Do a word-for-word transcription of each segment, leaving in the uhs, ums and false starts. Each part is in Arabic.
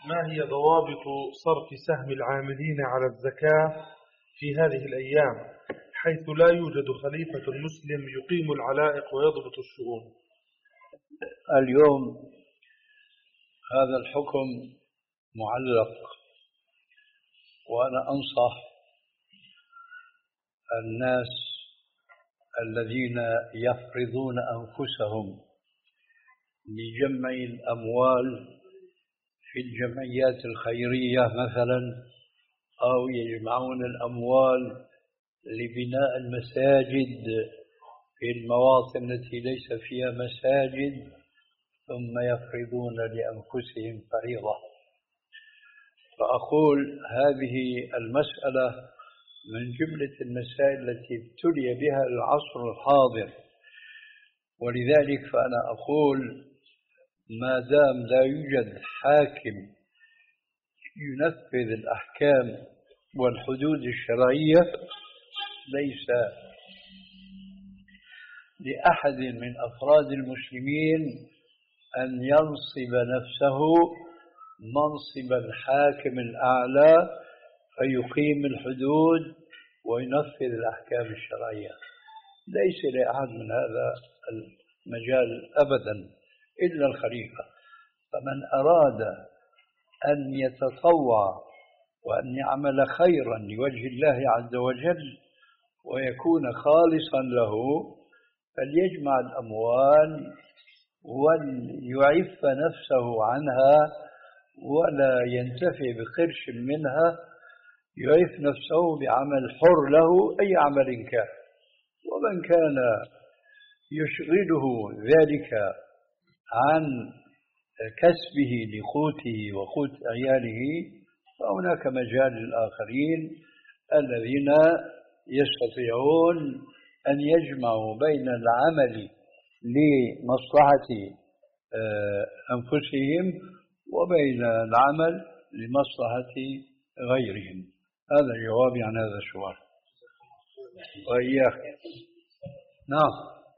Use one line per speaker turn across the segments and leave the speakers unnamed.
ما هي ضوابط صرف سهم العاملين على الزكاة في هذه الأيام حيث لا يوجد خليفة مسلم يقيم العلائق ويضبط الشؤون؟
اليوم هذا الحكم معلق، وأنا أنصح الناس الذين يفرضون أنفسهم لجمع الأموال في الجمعيات الخيرية مثلا، أو يجمعون الأموال لبناء المساجد في المواطن التي ليس فيها مساجد، ثم يفرضون لأنفسهم فريضة. فأقول هذه المسألة من جملة المسائل التي ابتلي بها العصر الحاضر، ولذلك فأنا أقول ما دام لا يوجد حاكم ينفذ الأحكام والحدود الشرعية، ليس لأحد من أفراد المسلمين أن ينصب نفسه منصب الحاكم الأعلى فيقيم الحدود وينفذ الأحكام الشرعية. ليس لأحد من هذا المجال أبدا إلا الخليفة. فمن أراد أن يتطوع وأن يعمل خيرا لوجه الله عز وجل ويكون خالصا له، فليجمع الأموال وليعف نفسه عنها ولا ينتفع بقرش منها، يعف نفسه بعمل حر له أي عمل كان. ومن كان يشغله ذلك عن كسبه لقوته وقوت عياله، فهناك مجال للآخرين الذين يستطيعون أن يجمعوا بين العمل لمصلحة أنفسهم وبين العمل لمصلحة غيرهم. هذا جوابي عن هذا السؤال. وإياك. نعم.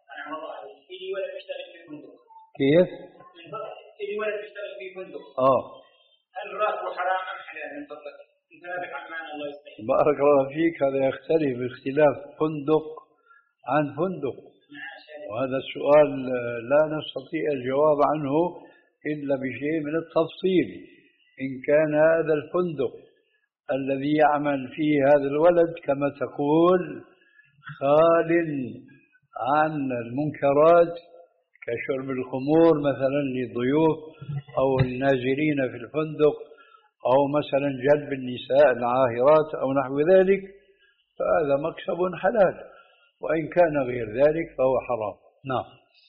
كيف؟
اللي ولد يشتغل في فندق.
اه.
هل راتبه حرام ام حلال من فضلك؟ انت عن معنى الله يسلمك.
بارك الله فيك. هذا يختلف باختلاف فندق عن فندق، وهذا السؤال لا نستطيع الجواب عنه إلا بشيء من التفصيل. إن كان هذا الفندق الذي يعمل فيه هذا الولد كما تقول خال عن المنكرات كشرب الخمور مثلا للضيوف أو النازلين في الفندق، أو مثلا جلب النساء العاهرات أو نحو ذلك، فهذا مكسب حلال. وإن كان غير ذلك فهو حرام. نعم.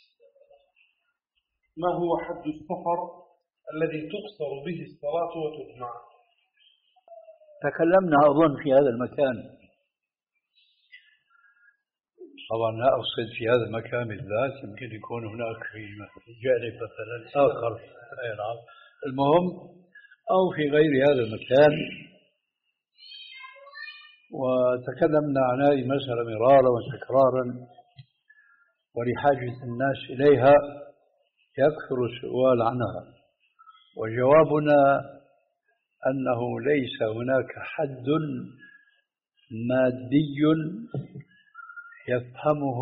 ما هو حد السفر الذي تقصر به الصلاة وتجمع؟
تكلمنا أظن في هذا المكان. طبعا لا أقصد في هذا المكان بالذات، يمكن يكون هناك في جانب مثلا آخر. المهم أو في غير هذا المكان. وتكلمنا عن هذه المسألة مرارا وتكرارا، ولحاجة الناس إليها يكثر السؤال عنها. وجوابنا أنه ليس هناك حد مادي يفهمه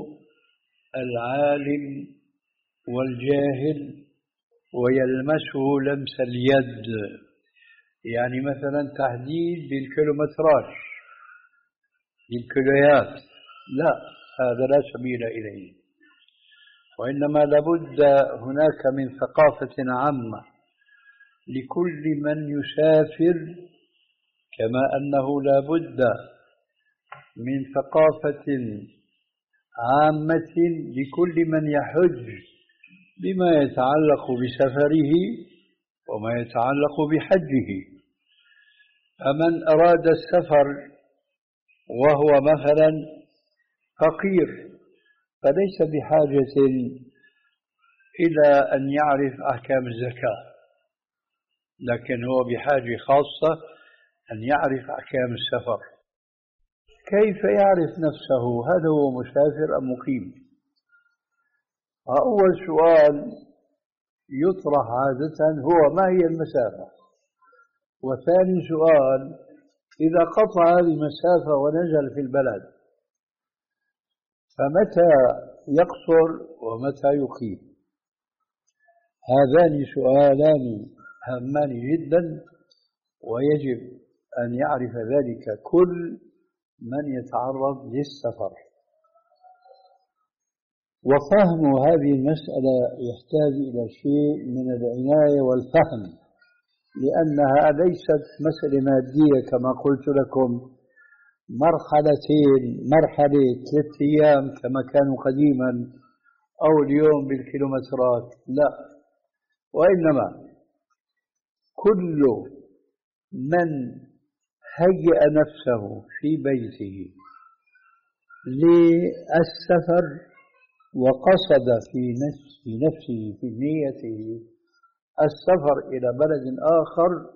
العالم والجاهل ويلمسه لمس اليد، يعني مثلا تحديد بالكيلومترات بالكيلويات، لا، هذا لا سبيل إليه. وإنما لابد هناك من ثقافة عامة لكل من يسافر، كما أنه لابد من ثقافة عامة لكل من يحج بما يتعلق بسفره وما يتعلق بحجه. فمن أراد السفر وهو مثلا فقير فليس بحاجة إلى أن يعرف أحكام الزكاة، لكن هو بحاجة خاصة أن يعرف أحكام السفر. كيف يعرف نفسه هل هو مسافر أم مقيم؟ أول سؤال يطرح عادة هو ما هي المسافة؟ وثاني سؤال: إذا قطع هذه المسافة ونزل في البلد فمتى يقصر ومتى يقيم؟ هذان سؤالان هامان جدا، ويجب أن يعرف ذلك كل من يتعرض للسفر. وفهم هذه المسألة يحتاج إلى شيء من العناية والفهم، لأنها ليست مسألة مادية كما قلت لكم، مرحلتين، مرحلة ثلاثة أيام كما كانوا قديما أو اليوم بالكيلومترات، لا، وإنما كل من هيأ نفسه في بيته للسفر وقصد في نفسه في نيته السفر إلى بلد آخر،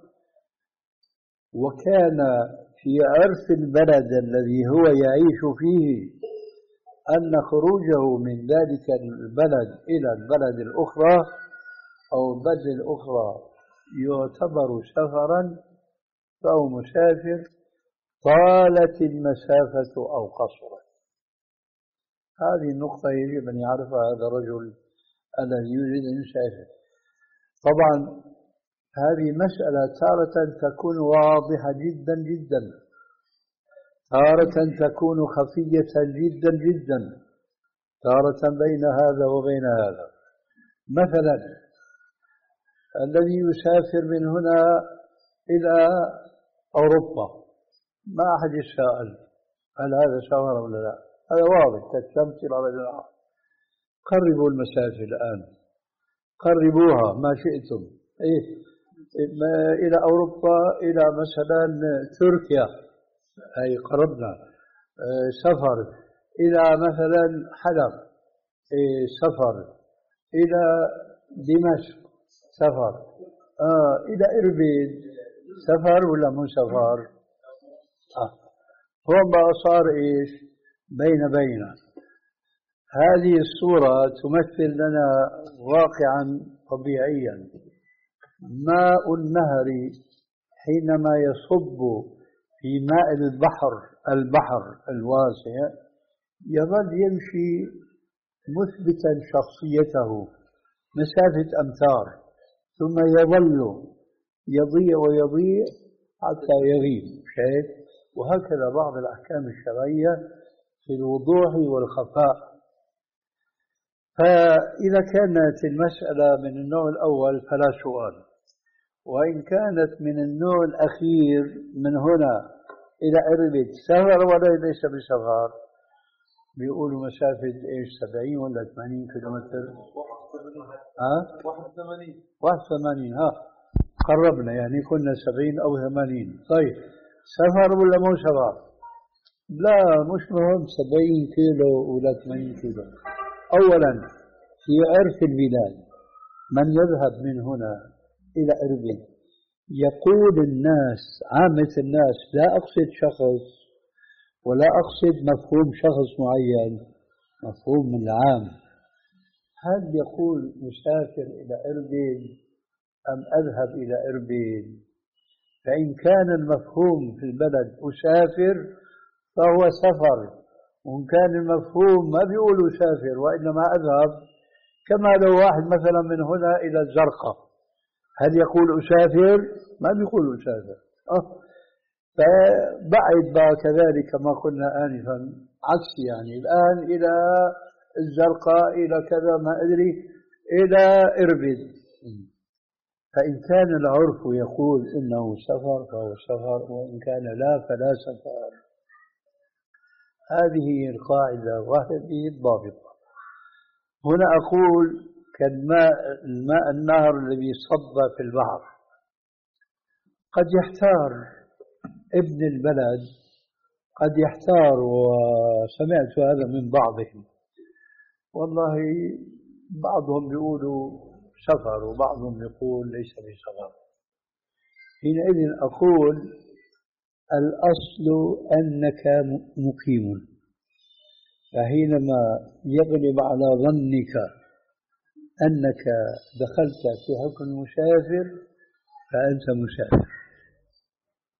وكان في عرف البلد الذي هو يعيش فيه أن خروجه من ذلك البلد إلى البلد الأخرى أو البلد الأخرى يعتبر سفرا، فهو مسافر طالت المسافة أو قصرت. هذه النقطة يجب أن يعرفها هذا الرجل الذي يريد أن يسافر. طبعا هذه مسألة تارة تكون واضحة جدا جدا، تارة تكون خفية جدا جدا، تارة بين هذا وبين هذا. مثلا الذي يسافر من هنا إلى أوروبا، ما أحد يسأل هل هذا سفر ولا لا، هذا واضح كالشمس على الرجل. قربوا المسافة الآن، قربوها ما شئتم. إيه؟ إلى أوروبا، إلى مثلا تركيا، أي قربنا. إيه سفر إلى مثلا حلب، إيه سفر إلى دمشق، سفر آه إلى إربيل، سفر ولا مو سفر؟ آه. هو بقى صار إيش بين بين. هذه الصورة تمثل لنا واقعا طبيعيا. ماء النهر حينما يصب في ماء البحر البحر الواسع يظل يمشي مثبتا شخصيته مسافة أمتار، ثم يظل يضيع ويضيع حتى يغيب. شايف؟ وهكذا بعض الأحكام الشرعية في الوضوح والخفاء. فإذا كانت المسألة من النوع الأول فلا سؤال، وإن كانت من النوع الأخير من هنا إلى إربد سفر ولا ليس بسفر، بيقولوا مسافة إيش سبعين ولا ثمانين كيلومتر؟ ها؟
واحد وثمانين
واحد وثمانين. ها قربنا، يعني كنا سبعين أو ثمانين. طيب سفر ولا مو سفر؟ لا مش مهم سبعين كيلو ولا ثمانين كيلو. أولا في عرف البلاد من يذهب من هنا إلى إربد يقول الناس، عامة الناس، لا أقصد شخص ولا أقصد مفهوم شخص معين، مفهوم من العام. هل يقول مسافر إلى إربد أم أذهب إلى إربد؟ فإن كان المفهوم في البلد أسافر فهو سفر، وإن كان المفهوم ما بيقول أسافر وإنما أذهب، كما لو واحد مثلا من هنا إلى الزرقاء، هل يقول أسافر؟ ما بيقول أسافر. أه فبعد بقى كذلك ما قلنا آنفا عكس، يعني الآن إلى الزرقاء إلى كذا ما أدري إلى إربد. فإن كان العرف يقول إنه سفر فهو سفر، وإن كان لا فلا سفر. هذه القاعدة وهذه الضابطة. هنا أقول كالماء الماء النهر الذي صب في البحر، قد يحتار ابن البلد، قد يحتار، وسمعت هذا من بعضهم، والله بعضهم يقولوا سفر وبعضهم يقول ليس بسفر. حينئذ أقول الأصل أنك مقيم، فحينما يغلب على ظنك أنك دخلت في حكم المسافر فأنت مسافر.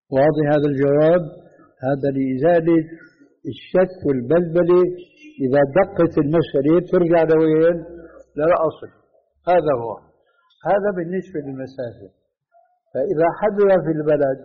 واضح هذا الجواب؟ هذا لإزالة الشك والبلبلة. إذا دقت المسألة ترجع لوين؟ للأصل. هذا هو. هذا بالنسبة للمسافة. فإذا حدث في البلد،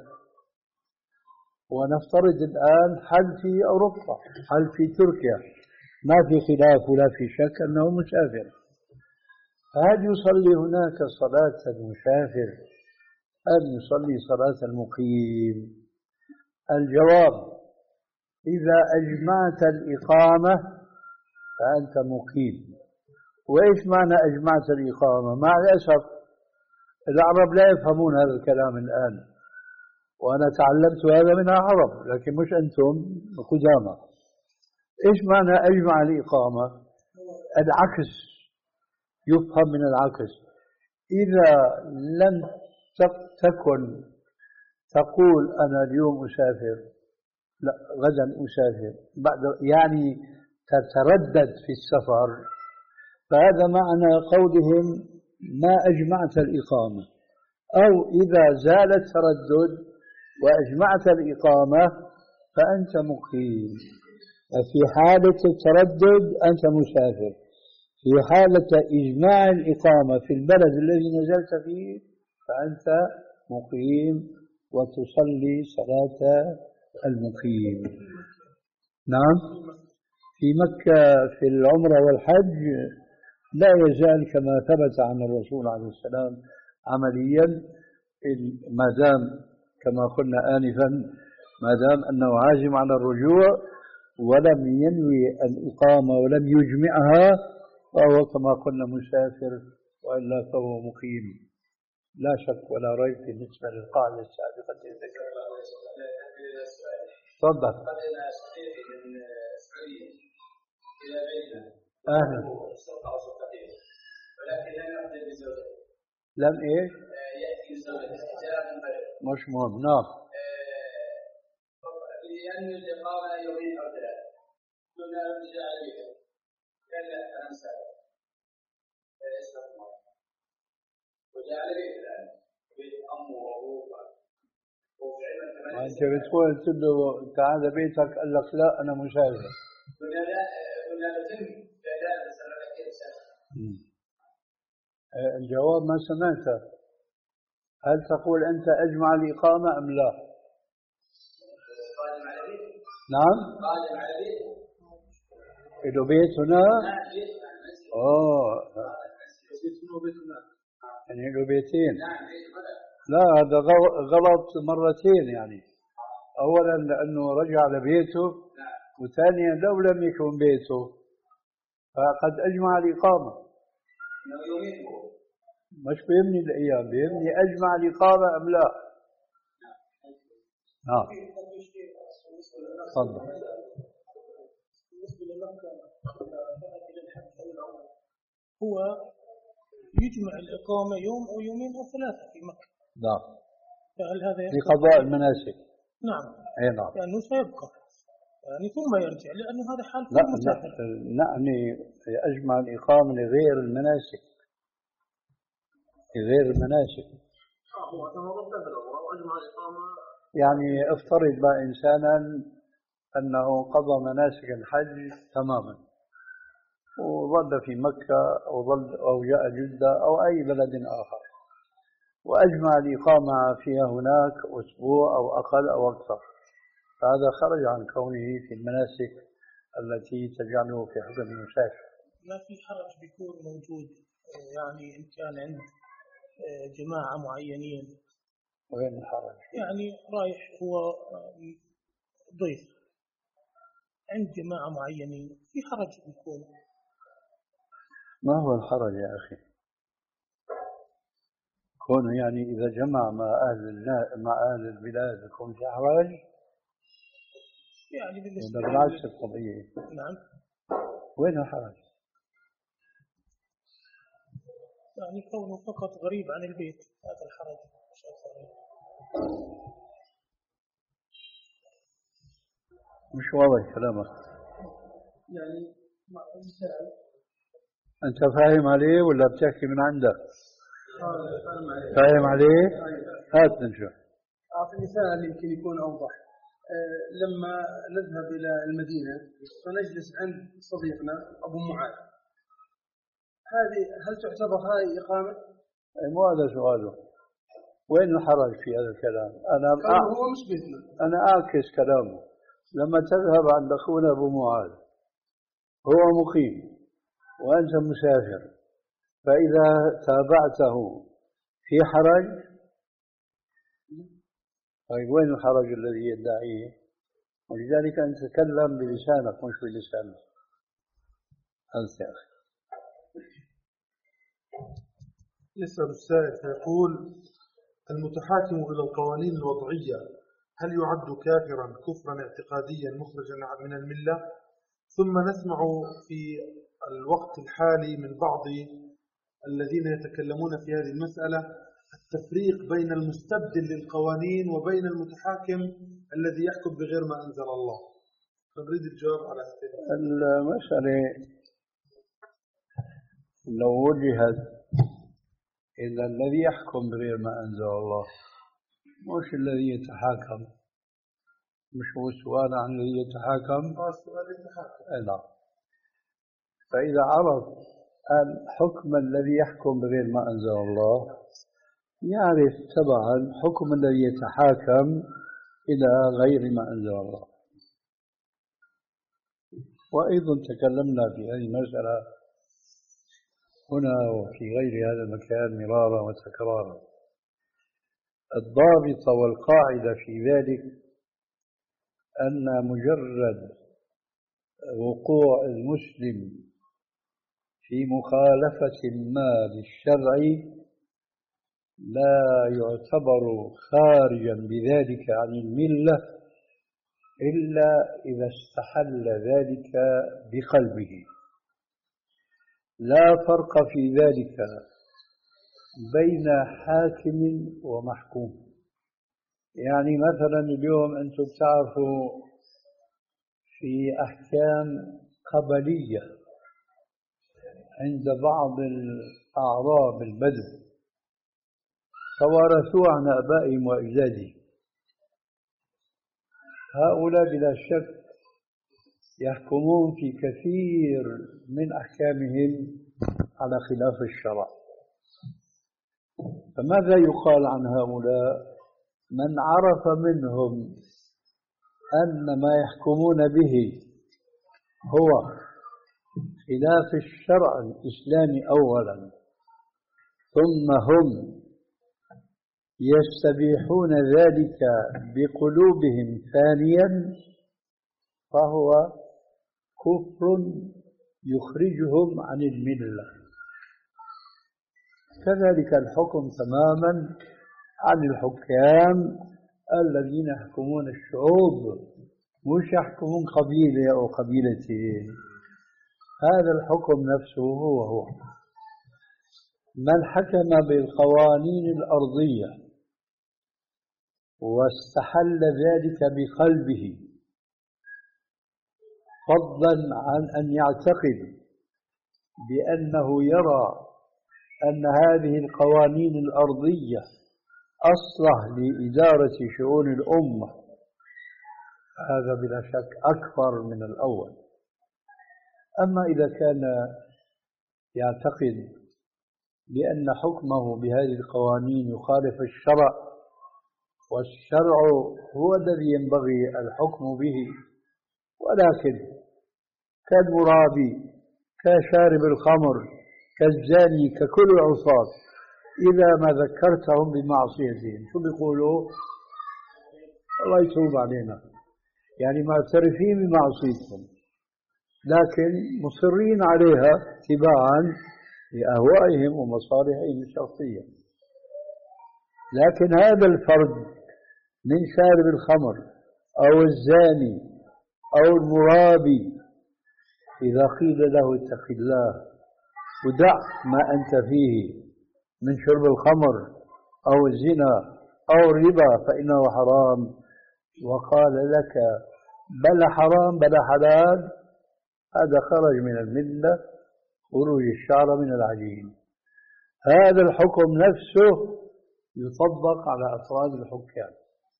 ونفترض الآن حل في أوروبا، حل في تركيا، ما في خلاف ولا في شك أنه مسافر، فهل يصلي هناك صلاة المسافر أم يصلي صلاة المقيم؟ الجواب: إذا أجمعت الإقامة فأنت مقيم. وإيش معنى أجمعت الإقامة؟ مع الأسف العرب لا يفهمون هذا الكلام الآن، وأنا تعلمت هذا من العرب، لكن مش أنتم قدامى. إيش معنى أجمع الإقامة؟ العكس، يفهم من العكس. إذا لم تكن تقول أنا اليوم أسافر، لا غدا أسافر، بعد يعني تتردد في السفر، فهذا معنى قولهم ما أجمعت الإقامة. أو إذا زال التردد وأجمعت الإقامة فأنت مقيم. في حالة التردد أنت مسافر، في حالة إجماع الإقامة في البلد الذي نزلت فيه فأنت مقيم وتصلي صلاة المقيم. نعم. في مكة في العمرة والحج لا يزال كما ثبت عن الرسول عليه السلام عمليا، ما دام كما قلنا آنفا ما دام أنه عازم على الرجوع ولم ينوي الإقامة ولم يجمعها فهو كما قلنا مسافر، وإلا فهو مقيم لا شك ولا ريب بالنسبة للقاعدة السابقة الذكر. تفضل. أهلا. ولكن لم يقدر بزوجته. لم إيه؟ يأتي بزوجته جاء من بلد. مش مهم. نعم. لأن الإقامة يومين أو ثلاثة. قلنا رجع عليك. قال لا أنا مسافر. اسمه الله. وجاء على بيت الآن. بيت أمه وأبوه. أنت بتقول قلت له تعال بيتك، قال لك لا أنا مسافر. قلنا لا قلنا لازم لا لا بس أنا لك مسافر. الجواب ما سمعته. هل تقول أنت أجمع الإقامة أم لا؟ قادم على بيت. نعم. قادم على بيت. له بيت هنا؟ نعم بيت. أوه. بيت هنا وبيت هنا. يعني له بيتين. نعم بيت هنا. لا هذا غلط مرتين. يعني أولا لأنه رجع لبيته، وثانيا لو لم يكن بيته فقد أجمع الإقامة. مش بيهمني الأيام، بيهمني أجمع الإقامة أم لا. نعم. تفضل.
بالنسبة لمكة هو يجمع الإقامة يوم أو يومين أو ثلاثة في مكة.
نعم.
فهل هذا
لقضاء المناسك؟
نعم.
أي نعم.
لأنه سيبقى يعني ثم يرجع، لأنه هذا حال
لا مسافر. نعني أجمع الإقامة لغير المناسك، لغير المناسك. يعني افترض بقى إنسانا أنه قضى مناسك الحج تماما وظل في مكة أو ظل أو جاء جدة أو أي بلد آخر، وأجمع الإقامة فيها هناك أسبوع أو أقل أو أكثر، فهذا خرج عن كونه في المناسك التي تجعله في حكم المسافر.
ما في حرج بيكون موجود، يعني إن كان عند جماعة معينين.
وين الحرج؟
يعني رايح هو ضيف عند جماعة معينين، في حرج بيكون.
ما هو الحرج يا أخي؟ كونه يعني إذا جمع مع أهل مع أهل البلاد يكون في حرج؟
يعني بالنسبة
بالعكس الطبيعي.
نعم.
وين الحرج؟
يعني كونه فقط غريب عن البيت، هذا الحرج مش أكثر.
مش واضح كلامك.
يعني مثال
أنت فاهم عليه ولا بتحكي من عندك؟ فاهم عليه؟ هات نشوف.
أعطي مثال يمكن يكون أوضح. آه، لما نذهب إلى المدينة فنجلس عند صديقنا أبو معاذ، هذه هل تعتبر هاي إقامة؟
مو هذا سؤاله، وين الحرج في هذا الكلام؟ أنا
كان هو مش بيتنا.
أنا أعكس كلامه. لما تذهب عند أخونا أبو معاذ هو مقيم وأنت مسافر، فإذا تابعته في حرج، طيب وين الحرج الذي يدعيه؟ ولذلك أن تتكلم بلسانك مش بلسانه. أنت يا أخي.
يسأل السائل فيقول: المتحاكم إلى القوانين الوضعية هل يعد كافرا كفرا اعتقاديا مخرجا من الملة؟ ثم نسمع في الوقت الحالي من بعض الذين يتكلمون في هذه المسألة التفريق بين المستبدل للقوانين وبين المتحاكم الذي يحكم بغير ما أنزل الله. نريد الجواب على هذه
المسألة. لو وجهت إذا الذي يحكم بغير ما أنزل الله مش الذي يتحاكم، مش هو السؤال عن الذي يتحاكم؟
السؤال يتحاكم.
لا. فإذا عرف الحكم الذي يحكم بغير ما أنزل الله يعرف تبعا حكم الذي يتحاكم إلى غير ما أنزل الله. وأيضا تكلمنا في هذه المسألة هنا وفي غير هذا المكان مرارا وتكرارا. الضابط والقاعدة في ذلك أن مجرد وقوع المسلم في مخالفة ما للشرع لا يعتبر خارجا بذلك عن الملة إلا إذا استحل ذلك بقلبه. لا فرق في ذلك بين حاكم ومحكوم. يعني مثلا اليوم أنتم تعرفوا في أحكام قبلية عند بعض الأعراب البدو توارثوا عن آبائهم وأجدادهم، هؤلاء بلا شك يحكمون في كثير من أحكامهم على خلاف الشرع. فماذا يقال عن هؤلاء؟ من عرف منهم أن ما يحكمون به هو خلاف الشرع الإسلامي أولا، ثم هم يستبيحون ذلك بقلوبهم ثانيا، فهو كفر يخرجهم عن الملة. كذلك الحكم تماما عن الحكام الذين يحكمون الشعوب، مش يحكمون قبيلة أو قبيلتين. هذا الحكم نفسه هو هو من حكم بالقوانين الأرضية واستحل ذلك بقلبه، فضلا عن أن يعتقد بأنه يرى أن هذه القوانين الأرضية أصلح لإدارة شؤون الأمة، هذا بلا شك أكبر من الأول. أما إذا كان يعتقد بأن حكمه بهذه القوانين يخالف الشرع، والشرع هو الذي ينبغي الحكم به، ولكن كالمرابي كشارب الخمر كالزاني ككل العصاة إذا ما ذكرتهم بمعصيتهم شو بيقولوا؟ الله يتوب علينا، يعني معترفين بمعصيتهم لكن مصرين عليها اتباعا لأهوائهم ومصالحهم الشخصية. لكن هذا الفرد من شارب الخمر أو الزاني أو المرابي إذا قيل له اتق الله ودع ما أنت فيه من شرب الخمر أو الزنا أو الربا فإنه حرام، وقال لك بلا حرام بلا حلال، هذا خرج من الملة خروج الشعر من العجين. هذا الحكم نفسه يطبق على أفراد الحكام.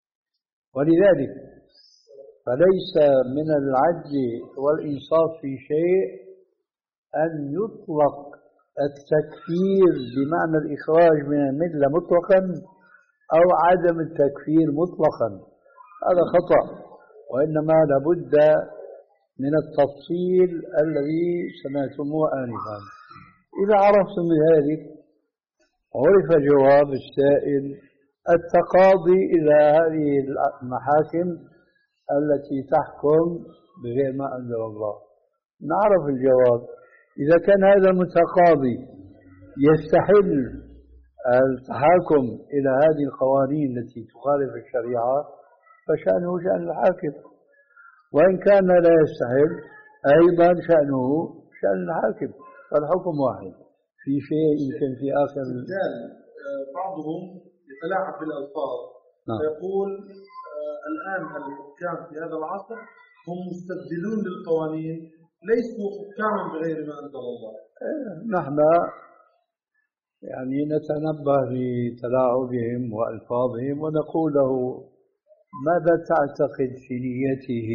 ولذلك فليس من العدل والإنصاف في شيء أن يطلق التكفير بمعنى الإخراج من الملة مطلقا أو عدم التكفير مطلقا، هذا خطأ، وإنما لابد من التفصيل الذي سمعتموه آنفا. إذا عرفتم ذلك عرف جواب السائل التقاضي إلى هذه المحاكم التي تحكم بغير ما أنزل الله. نعرف الجواب. إذا كان هذا المتقاضي يستحل التحاكم إلى هذه القوانين التي تخالف الشريعة فشأنه شأن الحاكم، وإن كان لا يستحل أيضا شأنه شأن الحاكم، فالحكم واحد. في شيء يمكن في آخر
بعضهم يتلاعب بالألفاظ ويقول الآن الحكام في هذا العصر هم مستبدلون للقوانين، ليسوا حكاما بغير ما أنزل الله.
نحن يعني نتنبه لتلاعبهم وألفاظهم ونقول له ماذا تعتقد في نيته؟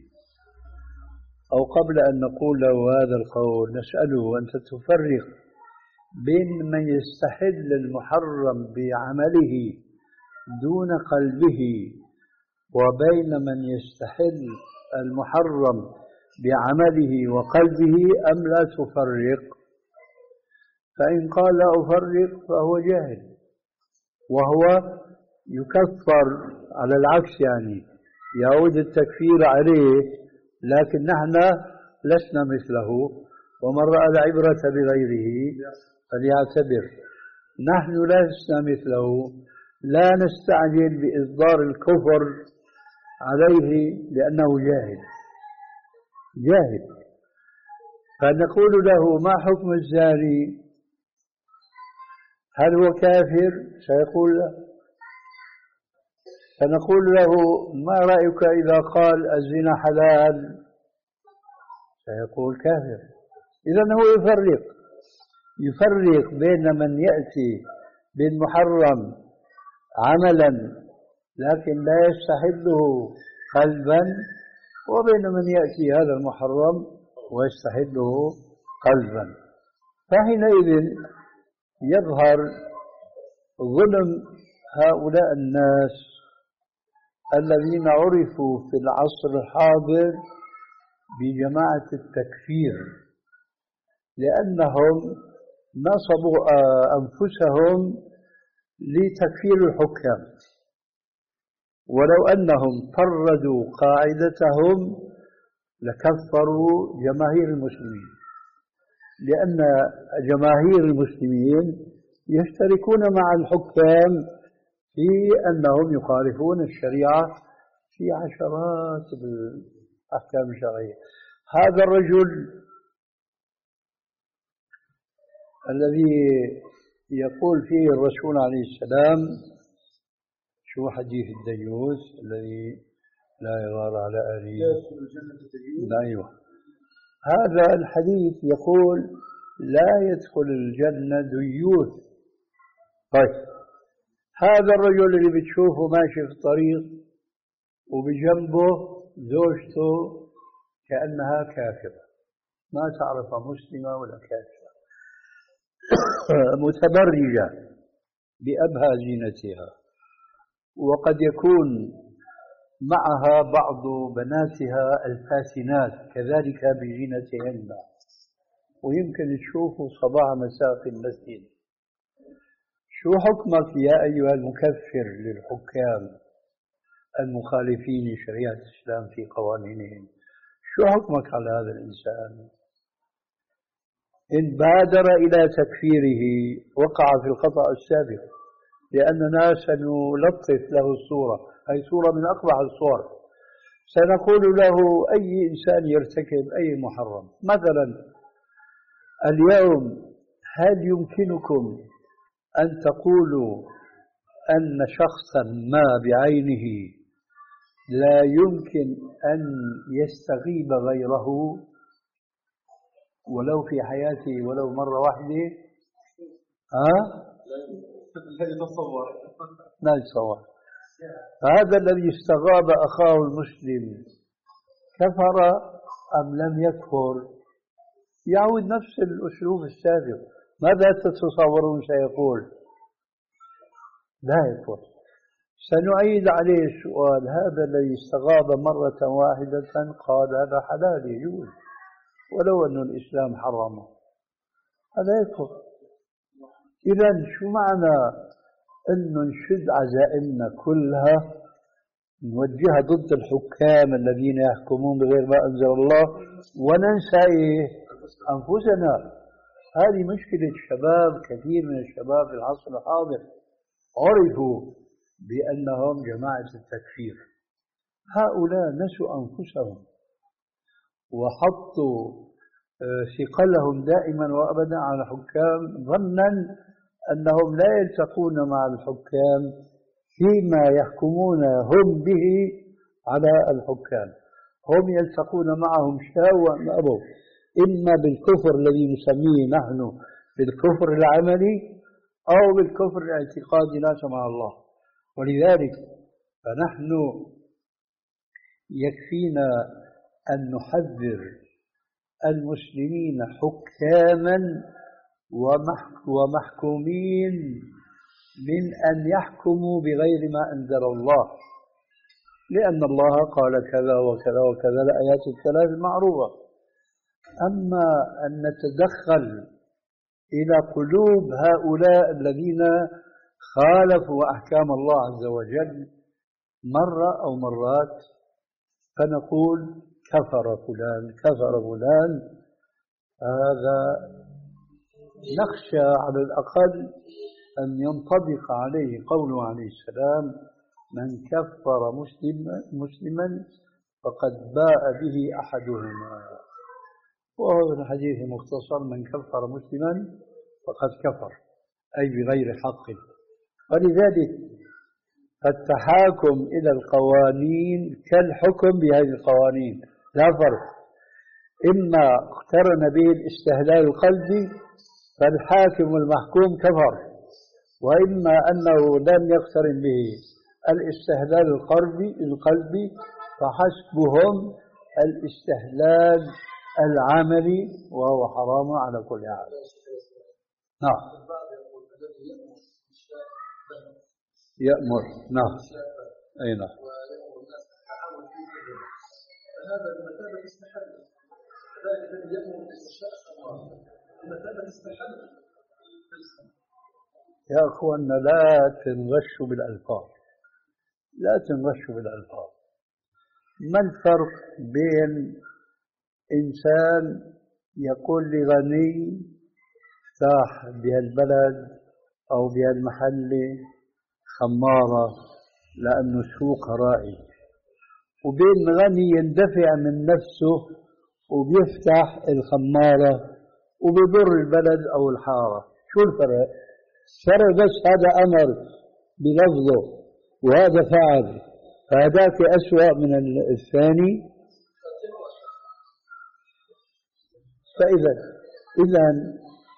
أو قبل أن نقول له هذا القول نسأله أنت تفرق بين من يستحل المحرم بعمله دون قلبه وبين من يستحل المحرم بعمله وقلبه أم لا تفرق؟ فإن قال لا أفرق فهو جاهل، وهو يكفر على العكس، يعني يعود التكفير عليه، لكن نحن لسنا مثله، ومن رأى العبرة بغيره فليعتبر. نحن لسنا مثله، لا نستعجل بإصدار الكفر عليه لأنه جاهل جاهل فنقول له ما حكم الزاني؟ هل هو كافر؟ سيقول لا. فنقول له ما رأيك إذا قال الزنا حلال؟ سيقول كافر. إذن هو يفرق يفرق بين من يأتي بالمحرم عملا لكن لا يستحله قلبا، وبين من يأتي هذا المحرم ويستحله قلبا. فحينئذ يظهر ظلم هؤلاء الناس الذين عرفوا في العصر الحاضر بجماعة التكفير، لأنهم نصبوا أنفسهم لتكفير الحكام، ولو أنهم فردوا قاعدتهم لكفروا جماهير المسلمين، لأن جماهير المسلمين يشتركون مع الحكام في أنهم يخالفون الشريعة في عشرات الأحكام الشرعية. هذا الرجل الذي يقول فيه الرسول عليه السلام شو حديث الديوث الذي لا يغار على أهله لا أيوه، هذا الحديث يقول لا يدخل الجنة ديوث. طيب هذا الرجل اللي بتشوفه ماشي في الطريق وبجنبه زوجته كأنها كافرة، ما تعرفها مسلمة ولا كافرة، متبرجة بأبهى زينتها، وقد يكون معها بعض بناتها الفاسنات كذلك بزينتهن، ويمكن تشوفوا صباح مساء في المسجد. شو حكمك يا أيها المكفر للحكام المخالفين لشريعة الإسلام في قوانينهم؟ شو حكمك على هذا الإنسان؟ إن بادر إلى تكفيره وقع في الخطأ السابق، لأننا سنلطف له الصورة، هي صورة من أقبح الصور. سنقول له أي إنسان يرتكب أي محرم، مثلا اليوم هل يمكنكم أن تقولوا أن شخصا ما بعينه لا يمكن أن يستغيب غيره ولو في حياته ولو مرة واحدة؟ ها؟
لا يتصور
لا يتصور. فهذا الذي استغاب أخاه المسلم كفر أم لم يكفر؟ يعود نفس الأسلوب السابق. ماذا تتصورون سيقول؟ لا يكفر. سنعيد عليه السؤال: هذا الذي استغاب مرة واحدة قال هذا حلال يجوز ولو أن الإسلام حرمه، هذا يكفر. إذن شو معنى أن نشد عزائمنا كلها نوجهها ضد الحكام الذين يحكمون بغير ما أنزل الله وننسى إيه؟ أنفسنا؟ هذه مشكلة شباب كثير من الشباب في العصر الحاضر، عرفوا بأنهم جماعة التكفير. هؤلاء نسوا أنفسهم وحطوا ثقلهم دائما وأبدا على الحكام ظنا أنهم لا يلتقون مع الحكام فيما يحكمون هم به على الحكام، هم يلتقون معهم شاءوا أم أبوا، إما بالكفر الذي نسميه نحن بالكفر العملي أو بالكفر الاعتقادي لا سمح الله. ولذلك فنحن يكفينا أن نحذر المسلمين حكاما ومحكومين من أن يحكموا بغير ما أنزل الله، لأن الله قال كذا وكذا وكذا، الآيات الثلاث المعروفة. أما أن نتدخل إلى قلوب هؤلاء الذين خالفوا أحكام الله عز وجل مرة أو مرات فنقول كفر فلان كفر فلان، هذا نخشى على الأقل أن ينطبق عليه قوله عليه السلام: من كفر مسلما مسلما فقد باء به أحدهما. وهو الحديث مختصر: من كفر مسلما فقد كفر، أي بغير حق. ولذلك التحاكم إلى القوانين كالحكم بهذه القوانين، لا فرق. إما اقترن به الاستهلال القلبي فالحاكم المحكوم كفر، وإما أنه لم يقترن به الاستهلال القلبي القلبي فحسبهم الاستهلال العملي وهو حرام على كل حال. نعم. يأمر. نعم. أي نعم.
هذا بمثابة استحل، كذلك الذي يأمر باستشاء الله بمثابة استحل.
يا أخوانا لا تنغشوا بالألفاظ، لا تنغشوا بالألفاظ. ما الفرق بين إنسان يقول لغني افتح بهالبلد أو بهالمحل خمارة لأنه سوق رائج، وبين غني يندفع من نفسه وبيفتح الخمارة وبيضر البلد أو الحارة؟ شو الفرق؟ فرق بس هذا أمر بلفظه وهذا فعل، فهذاك أسوأ من الثاني. فإذا إذا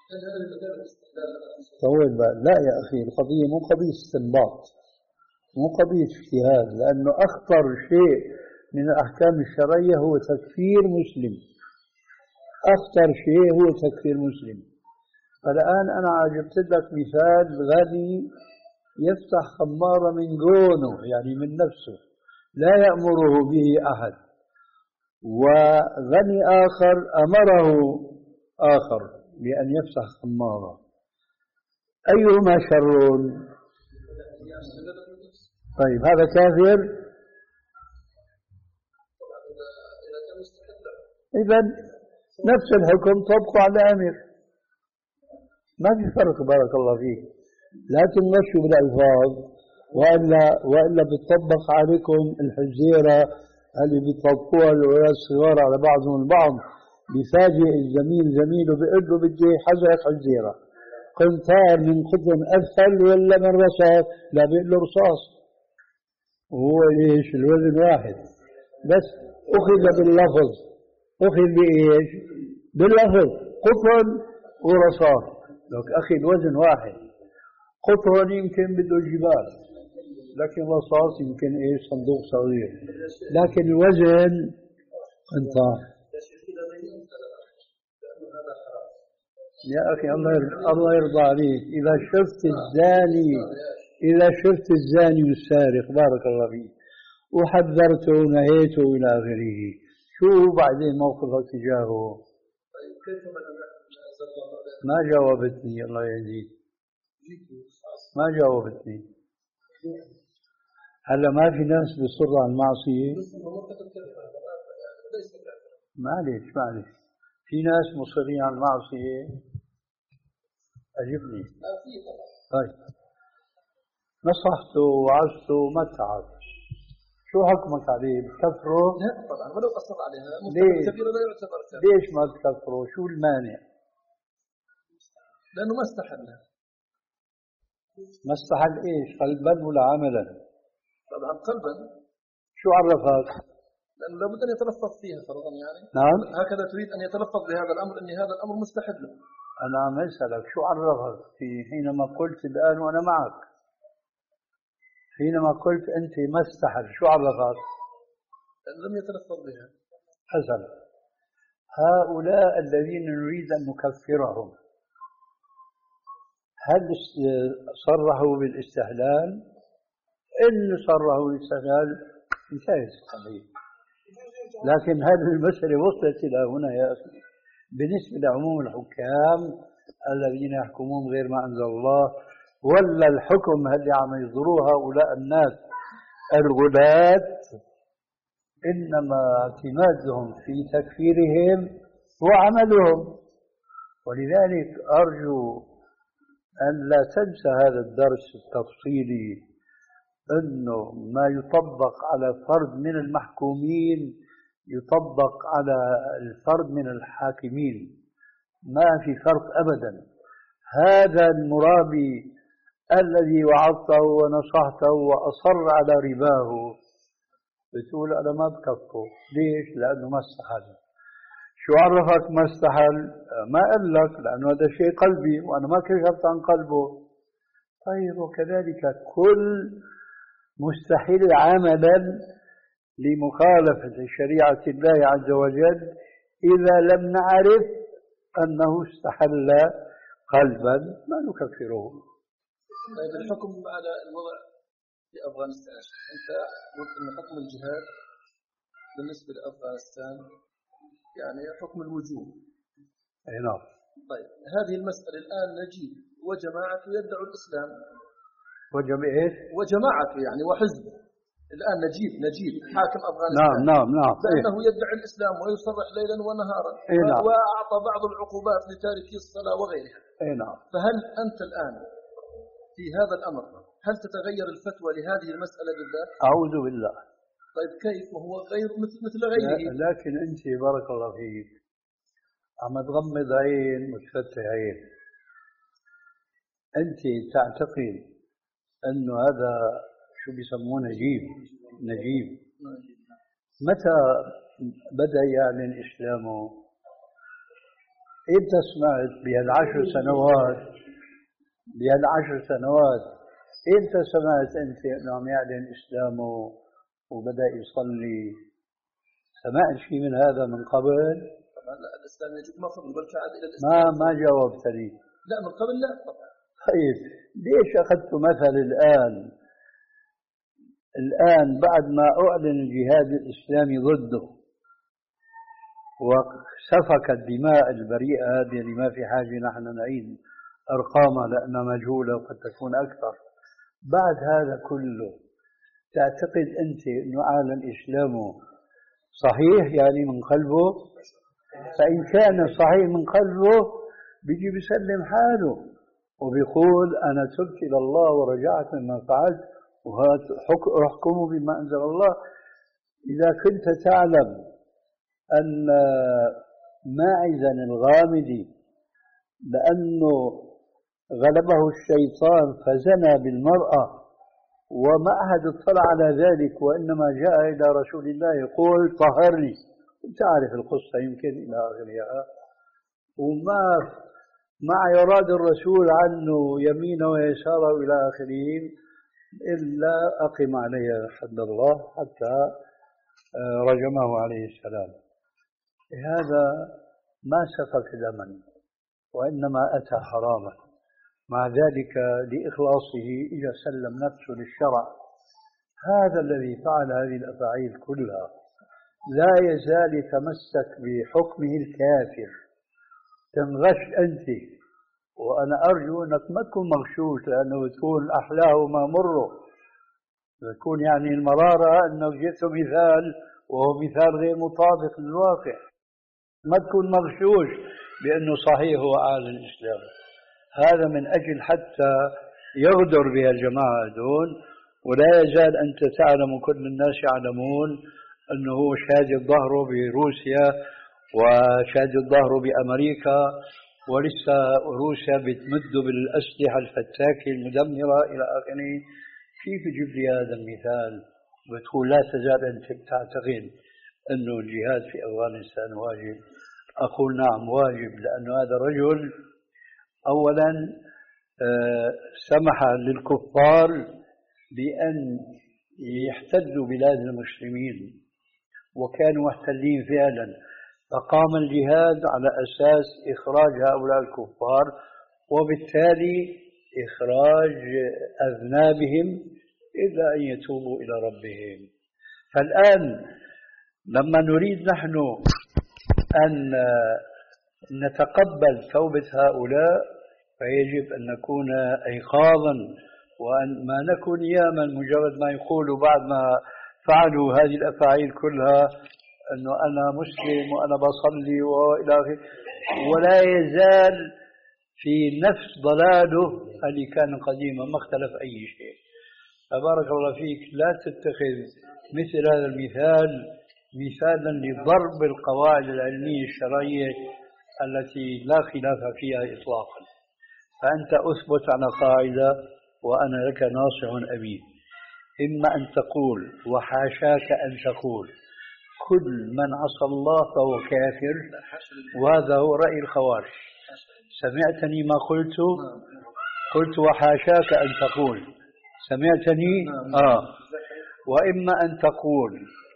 طول بال. لا يا أخي، القضية مو قضية استنباط، مو قضية اجتهاد، لأنه أخطر شيء من الأحكام الشرعية هو تكفير مسلم. أخطر شيء هو تكفير مسلم. فالآن أنا جبت لك مثال: غني يفتح خمارة من جونه، يعني من نفسه، لا يأمره به أحد، وغني آخر أمره آخر بأن يفتح خمارة، أيهما شر؟ طيب هذا كافر؟ إذن نفس الحكم طبق على الأمر، ما في فرق. بارك الله فيك. لا تنغشوا بالألفاظ، وإلا وإلا بتطبق عليكم الحزيرة اللي بيطبقوها الولاد الصغار على بعضهم البعض. بيفاجئ الزميل زميله بيقول له بدي حزرك حزيرة، قنطار من قطن أثقل ولا من رصاص؟ لا، بيقول له رصاص، وهو ليش الوزن واحد، بس أخذ باللفظ. أخذ بإيش؟ باللفظ، قطن ورصاص. لك أخي الوزن واحد، قطن يمكن بده جبال لكن رصاص يمكن إيش صندوق صغير، لكن الوزن قنطار. يا أخي الله يرضى, الله يرضى عليك، إذا شفت الزاني إذا شفت الزاني والسارق بارك الله فيك وحذرته ونهيته إلى آخره، شو بعدين موقفك تجاهه؟ ما جاوبتني الله يهديك، ما جاوبتني. هلا ما في ناس بيصروا على المعصية؟ معلش معلش، في ناس مصرين على المعصية؟ أجبني. طيب نصحته وعظته ما تعب، شو حكمك عليه؟ بتكفره؟
لا طبعا ولو قصر عليها.
ليش؟
كبيرة لا يعتبر كافر.
ليش ما تكفره؟ شو المانع؟
لأنه ما استحلها.
ما استحل ايش؟ قلبا ولا عملا؟
طبعا قلبا.
شو عرفك؟
لأنه لابد أن يتلفظ فيها فرضا يعني.
نعم.
هكذا تريد أن يتلفظ بهذا الأمر أن هذا الأمر مستحل له.
أنا عم أسألك شو عرفك في حينما قلت الآن وأنا معك؟ حينما قلت أنت ما استحل شو عرفك؟
لم يتلفظ بها.
حسنا، هؤلاء الذين نريد أن نكفرهم هل صرحوا بالاستحلال؟ إن صرحوا بالاستحلال انتهت القضية. لكن هذه المسألة وصلت إلى هنا يا أخي بالنسبة لعموم الحكام الذين يحكمون غير ما أنزل الله، ولا الحكم اللي عم يصدروه هؤلاء الناس الغلاة إنما اعتمادهم في تكفيرهم هو عملهم. ولذلك أرجو أن لا تنسى هذا الدرس التفصيلي، أنه ما يطبق على فرد من المحكومين يطبق على الفرد من الحاكمين، ما في فرق أبدا. هذا المرابي الذي وعظته ونصحته وأصر على رباه بتقول أنا ما بكفه، ليش؟ لأنه ما استحل. شو عرفك ما استحل؟ ما قال لك، لأنه هذا شيء قلبي وأنا ما كشفت عن قلبه. طيب وكذلك كل مستحيل عملا لمخالفة شريعة الله عز وجل إذا لم نعرف أنه استحل قلبا ما نكفره.
طيب الحكم على الوضع في أفغانستان، أنت قلت أن حكم الجهاد بالنسبة لأفغانستان يعني حكم الوجوب.
أي نعم.
طيب هذه المسألة الآن نجيب وجماعة يدعو الإسلام.
وجماعة إيش؟
وجماعة يعني وحزب. الآن نجيب نجيب حاكم أفغانستان.
نعم نعم نعم.
بأنه إيه؟ يدعي الإسلام ويصرح ليلا ونهارا.
إيه نعم.
وأعطى بعض العقوبات لتاركي الصلاة وغيرها.
إيه نعم.
فهل أنت الآن في هذا الأمر هل تتغير الفتوى لهذه المسألة بالذات؟
أعوذ بالله.
طيب كيف وهو غير مثل مثل غيره؟
لكن أنت بارك الله فيك عم تغمض عين وتفتح عين. أنت تعتقد أنه هذا شو بيسموه نجيب نجيب متى بدأ يعلن إسلامه؟ أنت سمعت بهالعشر سنوات بهالعشر سنوات أنت سمعت أنت أنه عم يعلن إسلامه وبدأ يصلي؟ سمعت شيء من هذا من قبل؟
طبعا لا، الإسلام يجب ما قبل بل عاد إلى الإسلام.
ما ما جاوبتني.
لا من قبل لا طبعا.
طيب ليش أخذت مثل الآن الآن بعد ما أعلن الجهاد الإسلامي ضده وسفك الدماء البريئة هذه اللي ما في حاجة نحن نعيد أرقامها لأنها مجهولة وقد تكون أكثر، بعد هذا كله تعتقد أنت أنه أعلن إسلامه صحيح يعني من قلبه؟ فإن كان صحيح من قلبه بيجي بيسلم حاله وبيقول أنا تبت إلى الله ورجعت مما فعلت وأحكموا بما أنزل الله. إذا كنت تعلم أن ماعزا الغامدي لأنه غلبه الشيطان فزنى بالمرأة ومعهد اطلع على ذلك وإنما جاء إلى رسول الله يقول طهرني، تعرف القصة يمكن إلى آخرها، وما ما يراد الرسول عنه يمينه ويساره إلى آخره، إلا أقم علي حد الله حتى رجمه عليه السلام. هذا ما سفك دما وإنما أتى حراما، مع ذلك لإخلاصه إذا سلم نفسه للشرع. هذا الذي فعل هذه الأفاعيل كلها لا يزال يتمسك بحكمه الكافر. تنغش أنت، وأنا أرجو أنك ما تكون مغشوش، لأنه تكون أحلاه ما مره، تكون يعني المرارة أنه جئت مثال وهو مثال غير مطابق للواقع. ما تكون مغشوش بأنه صحيح هو أعلى الإسلام. هذا من أجل حتى يغدر بها الجماعة دون، ولا يزال أنت تعلم، كل الناس يعلمون أنه هو شادد ظهره بروسيا وشادد ظهره بأمريكا، ولسه روسيا بتمد بالأسلحة الفتاكة المدمرة إلى آخره. كيف تجيب لي هذا المثال وتقول لا تزال أنت تعتقد أنه الجهاد في أفغانستان واجب؟ أقول نعم واجب، لأن هذا الرجل أولا سمح للكفار بأن يحتلوا بلاد المسلمين وكانوا محتلين فعلا، فقام الجهاد على أساس إخراج هؤلاء الكفار وبالتالي إخراج أذنابهم إلا أن يتوبوا إلى ربهم. فالآن لما نريد نحن أن نتقبل توبة هؤلاء فيجب أن نكون أيقاظا، وأن ما نكون ياما مجرد ما يقولوا بعد ما فعلوا هذه الأفاعيل كلها أنه أنا مسلم وأنا بصلي وإلى آخره، ولا يزال في نفس ضلاله اللي كان قديما، ما اختلف أي شيء. فبارك الله فيك، لا تتخذ مثل هذا المثال مثالا لضرب القواعد العلمية الشرعية التي لا خلاف فيها إطلاقا. فأنت أثبت على قاعدة وأنا لك ناصح أمين، إما أن تقول وحاشاك أن تقول كل من عصى الله فهو كافر، وهذا هو رأي الخوارج. سمعتني ما قلت؟ قلت وحاشاك أن تقول، سمعتني؟ آه. وإما أن تقول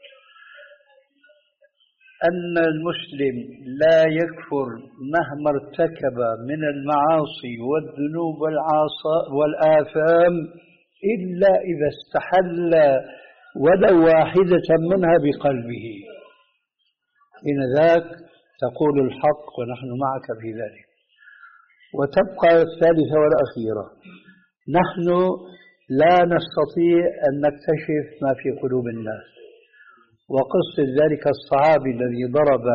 أن المسلم لا يكفر مهما ارتكب من المعاصي والذنوب والآثام إلا إذا استحل ولو واحدة منها بقلبه، إن ذاك تقول الحق ونحن معك في ذلك. وتبقى الثالثة والأخيرة، نحن لا نستطيع أن نكتشف ما في قلوب الناس. وقصة ذلك الصحابي الذي ضرب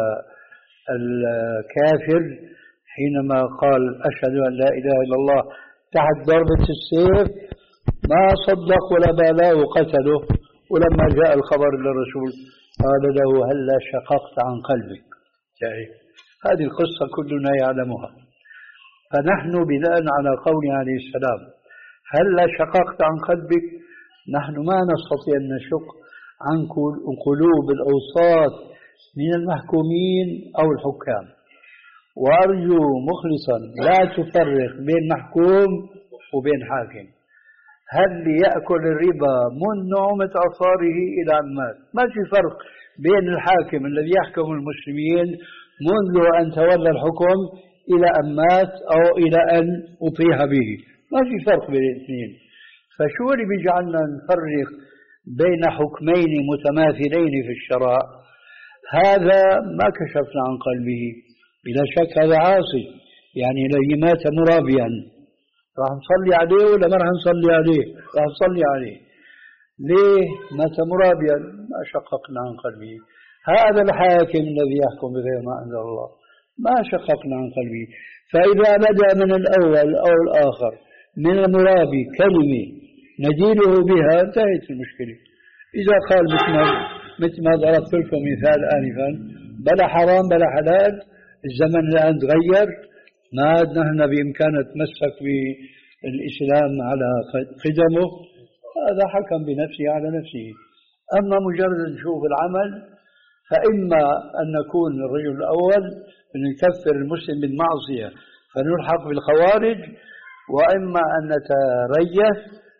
الكافر حينما قال أشهد أن لا إله إلا الله تحت ضربة السيف، ما صدق ولا بالاه وقتله. ولما جاء الخبر للرسول قال له هلا شققت عن قلبك. هذه القصة كلنا يعلمها. فنحن بناء على قوله عليه السلام هلا شققت عن قلبك، نحن ما نستطيع أن نشق عن قلوب الأوساط من المحكومين أو الحكام. وأرجو مخلصا لا تفرق بين محكوم وبين حاكم. هل يأكل الربا منذ نعومة أظفاره إلى أن مات؟ ما في فرق بين الحاكم الذي يحكم المسلمين منذ أن تولى الحكم إلى أن مات أو إلى أن أطيح به، ما في فرق بين الاثنين. فشو اللي بيجعلنا نفرق بين حكمين متماثلين في الشرع؟ هذا ما كشفنا عن قلبه، بلا شك هذا عاصي، يعني الذي مات مرابيا راح نصلي عليه ولا ما راح نصلي عليه؟ راح نصلي عليه. ليه؟ مات مرابيا، ما شققنا عن قلبه. هذا الحاكم الذي يحكم بغير ما أنزل الله ما شققنا عن قلبه. فإذا بدأ من الأول أو الآخر من المرابي كلمة نديله بها انتهت المشكلة. إذا قال مثل ما مثل ما ضربت لكم مثال آنفا، بلا حرام بلا حلال، الزمن الآن تغير، ما عدنا نحن بإمكاننا نتمسك بالإسلام على قدمه، هذا حكم بنفسه على نفسه. أما مجرد نشوف العمل فإما أن نكون الرجل الأول أن نكفر المسلم بالمعصية فنلحق بالخوارج، وإما أن نتريث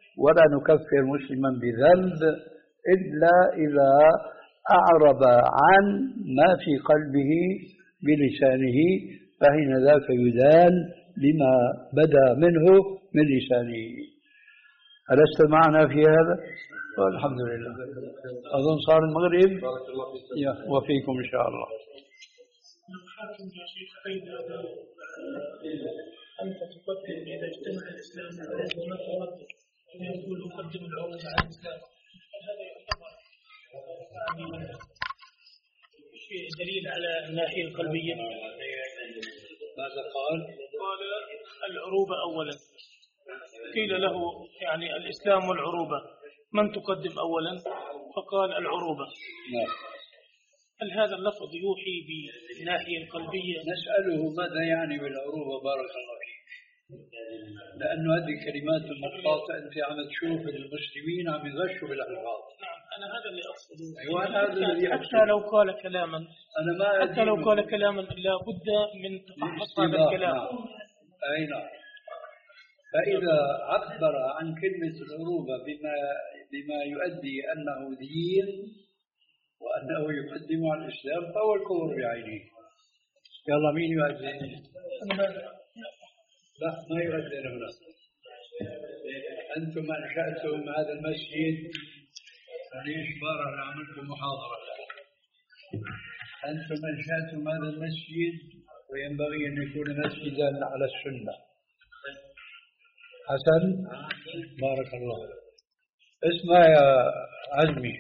ولا نكفر مسلما بذنب إلا إذا أعرب عن ما في قلبه بلسانه، فحين ذاك يدان لما بدا منه من لسانه. ألست معنا في هذا؟ والحمد لله. أظن صار المغرب وفيكم إن شاء الله.
حاكم يا شيخ بين أنت تقدم إذا اجتمع الإسلام وما تردد يقول يقدم العروض على الإسلام، هذا يعتبر يعني شيء دليل على الناحية القلبية.
ماذا قال؟
قال العروبة أولا، قيل له يعني الإسلام والعروبة من تقدم أولا؟ فقال العروبة.
نعم. هل هذا اللفظ يوحي بالناحية القلبية؟
نسأله ماذا يعني بالعروبة بارك الله فيك، لأنه هذه كلمات المخاط أنت عم تشوف المسلمين عم يغشوا بالألفاظ.
نعم أنا هذا اللي أقصده.
أيوة هذا الذي أقصده.
حتى لو قال كلاما
أنا ما
حتى لو قال كلاما لابد من تفحص هذا الكلام.
نعم. أي نعم. فإذا عبر عن كلمة العروبة بما بما يؤدي أنه دين وأنه يقدم على الإسلام فهو الكفر بعينه. يلا مين يؤذن؟ لا ما يؤذن هنا. أنتم أنشأتم هذا المسجد، ليش بارا عملكم محاضرة؟ أنتم أنشأتم هذا المسجد وينبغي أن يكون مسجدا على السنة. حسن بارك الله. اسمع يا عزمي،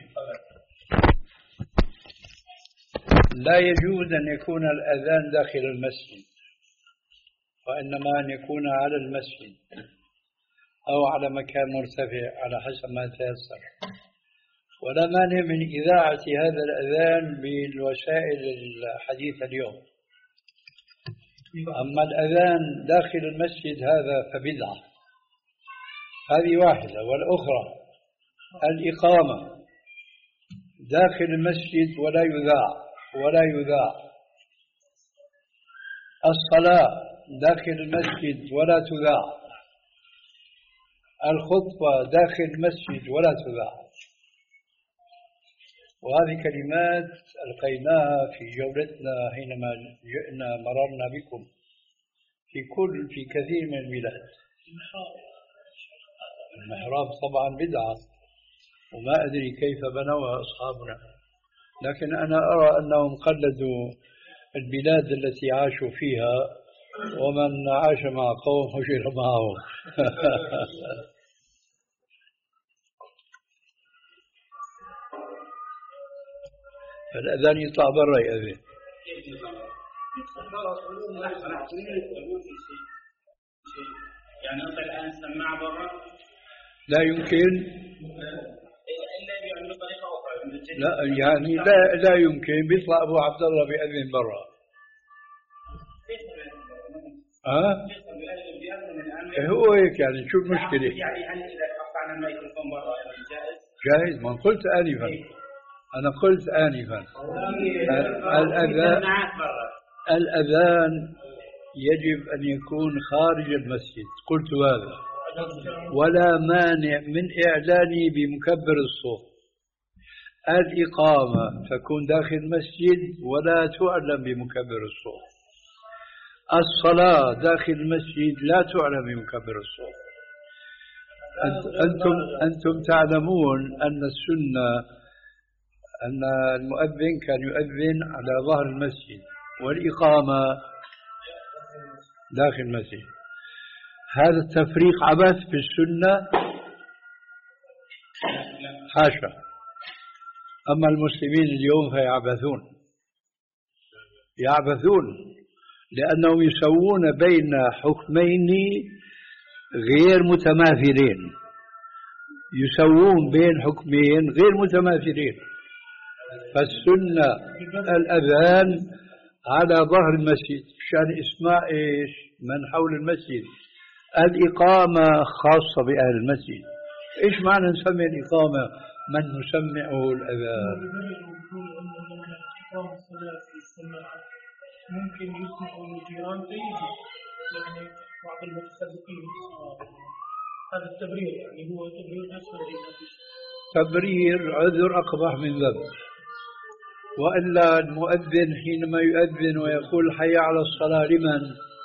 لا يجوز أن يكون الأذان داخل المسجد، وإنما أن يكون على المسجد أو على مكان مرتفع على حسب ما تيسر، ولا مانع من إذاعة هذا الأذان بالوسائل الحديثة اليوم. أما الأذان داخل المسجد هذا فبدعة، هذه واحدة. والأخرى الإقامة داخل المسجد ولا يذاع ولا يذاع، الصلاة داخل المسجد ولا تذاع، الخطبة داخل المسجد ولا تذاع. وهذه كلمات ألقيناها في جولتنا حينما جئنا مررنا بكم في كل في كثير من البلاد. المحراب طبعا بدعة وما أدري كيف بنوها أصحابنا، لكن أنا أرى أنهم قلدوا البلاد التي عاشوا فيها، ومن عاش مع قوم حشر معهم. الأذان يطلع برا يأذن.
يعني أنت الآن سماعة برا؟
لا يمكن. لا يعني لا لا يمكن بيطلع أبو عبد الله بيأذن برا. ها؟ هو هيك يعني شو المشكلة؟
يعني هل إذا قطعنا الميكروفون برا جائز؟
جائز. ما قلت آنفا، أنا قلت آنفا الأذان الأذان يجب أن يكون خارج المسجد، قلت هذا، ولا مانع من إعلانه بمكبر الصوت. الإقامة تكون داخل المسجد ولا تعلن بمكبر الصوت. الصلاة داخل المسجد لا تعلن بمكبر الصوت. أنتم أنتم تعلمون أن السنة أن المؤذن كان يؤذن على ظهر المسجد والإقامة داخل المسجد. هذا التفريق عبث في السنة حاشا. أما المسلمين اليوم فيعبثون يعبثون لأنهم يسوون بين حكمين غير متماثلين، يسوون بين حكمين غير متماثلين. فالسنة الأذان على ظهر المسجد عشان إسماع إيش من حول المسجد، الإقامة خاصة بأهل المسجد. إيش معنى نسمي الإقامة من نسمعه الأذان؟
ممكن يسمعوا الجيران فيجي، يعني بعض المتخلفين. هذا التبرير يعني هو تبرير أسفل للنفس.
تبرير عذر أقبح من ذنب. وإلا المؤذن حينما يؤذن ويقول حي على الصلاة لمن؟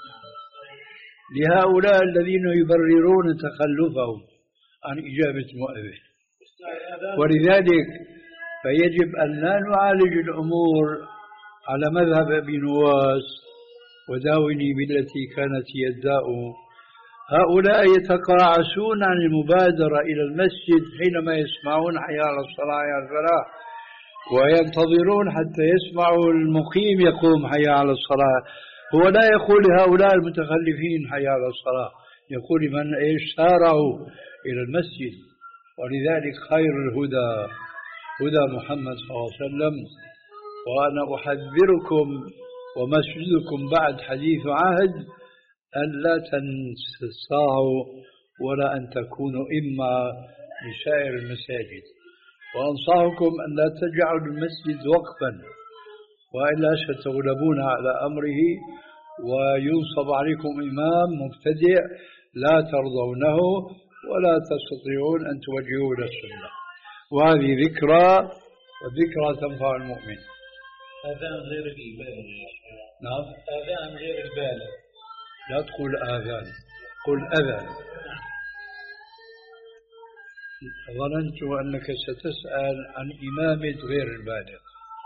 لهؤلاء الذين يبررون تخلفهم عن إجابة المؤذن. ولذلك فيجب أن لا نعالج الأمور على مذهب أبي نواس وداوني بالتي كانت هي الداء. هؤلاء يتقاعسون عن المبادرة إلى المسجد حينما يسمعون حي على الصلاة حي على الفلاح، وينتظرون حتى يسمعوا المقيم يقوم حي على الصلاة. هو لا يقول لهؤلاء المتخلفين حي على الصلاة، يقول من إيش سارعوا إلى المسجد. ولذلك خير الهدى هدى محمد صلى الله عليه وسلم. وأنا أحذركم ومسجدكم بعد حديث عهد أن لا تنصاعوا ولا أن تكونوا إما لسائر المساجد. وأنصحكم أن لا تجعلوا المسجد وقفا، وإلا ستغلبون على أمره وينصب عليكم إمام مبتدع لا ترضونه ولا تستطيعون أن توجهوا إلى السنة. وهذه ذكرى، والذكرى تنفع المؤمن.
آذان غير البالغ.
نعم،
آذان غير البالغ.
لا تقول آذان، قل أذان. ظننت أنك ستسأل عن إمامة غير البالغ.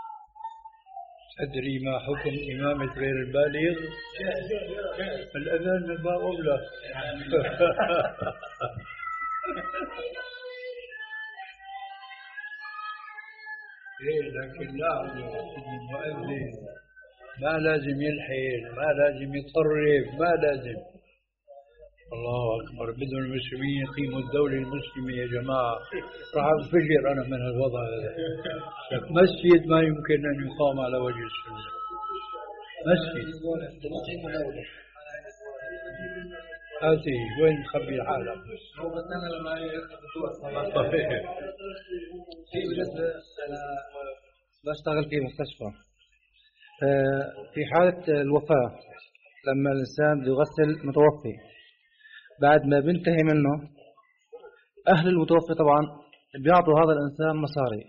تدري ما حكم إمامة غير البالغ؟ الأذان من باب أولى. إيه، لكن لا، المؤذن ما لازم يلحن، ما لازم يطرب، ما لازم. الله أكبر. بدون المسلمين يقيموا الدولة المسلمة يا جماعة. راح أنفجر أنا من الوضع هذا. مسجد ما يمكن أن يقام على وجه السنة. مسجد هاتي وين نخبي العالم؟
بشتغل في مستشفى. في حالة الوفاة لما الإنسان يغسل متوفي، بعد ما بينتهي منه أهل المتوفي طبعا بيعطوا هذا الإنسان مصاري،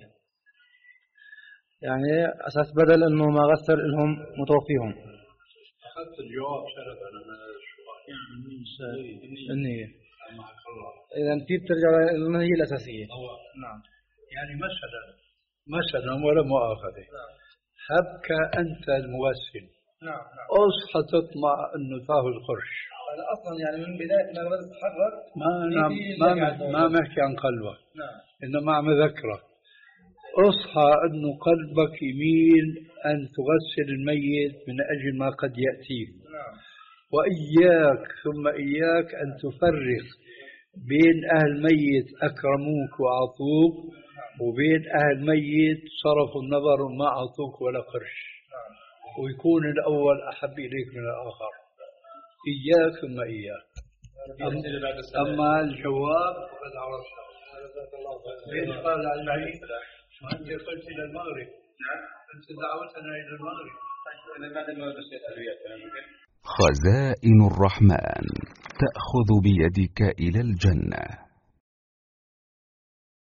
يعني أساس بدل إنه ما غسل لهم متوفيهم.
أخذت الجواب سلفا من السؤال.
النية. إذا في بترجع للنية الأساسية.
نعم. يعني مثلا مثلا ولا مؤاخذة، هبك أنت المغسل.
نعم.
أصحى تطمع إنه تاخذ قرش.
هذا أصلا يعني من بداية ما بدأت تتحرك
ما نعم ما ما محكي عن قلبك.
نعم.
إنما عم ذكره. أصحى إنه قلبك يميل أن تغسل الميت من أجل ما قد يأتيه.
نعم.
وإياك ثم إياك أن تفرق بين أهل ميت أكرموك وأعطوك وبين أهل ميت صرفوا النظر وما أعطوك ولا قرش. ويكون الأول أحب إليك من الآخر. إياك ثم إياك. أما الجواب فقد عرفته. ليش قال على المعين؟ وأنت قلت إلى المغرب.
نعم.
أنت دعوتنا إلى المغرب.
أنا بعد ما بشيت ألويات.
خزائن الرحمن تأخذ بيدك إلى الجنة.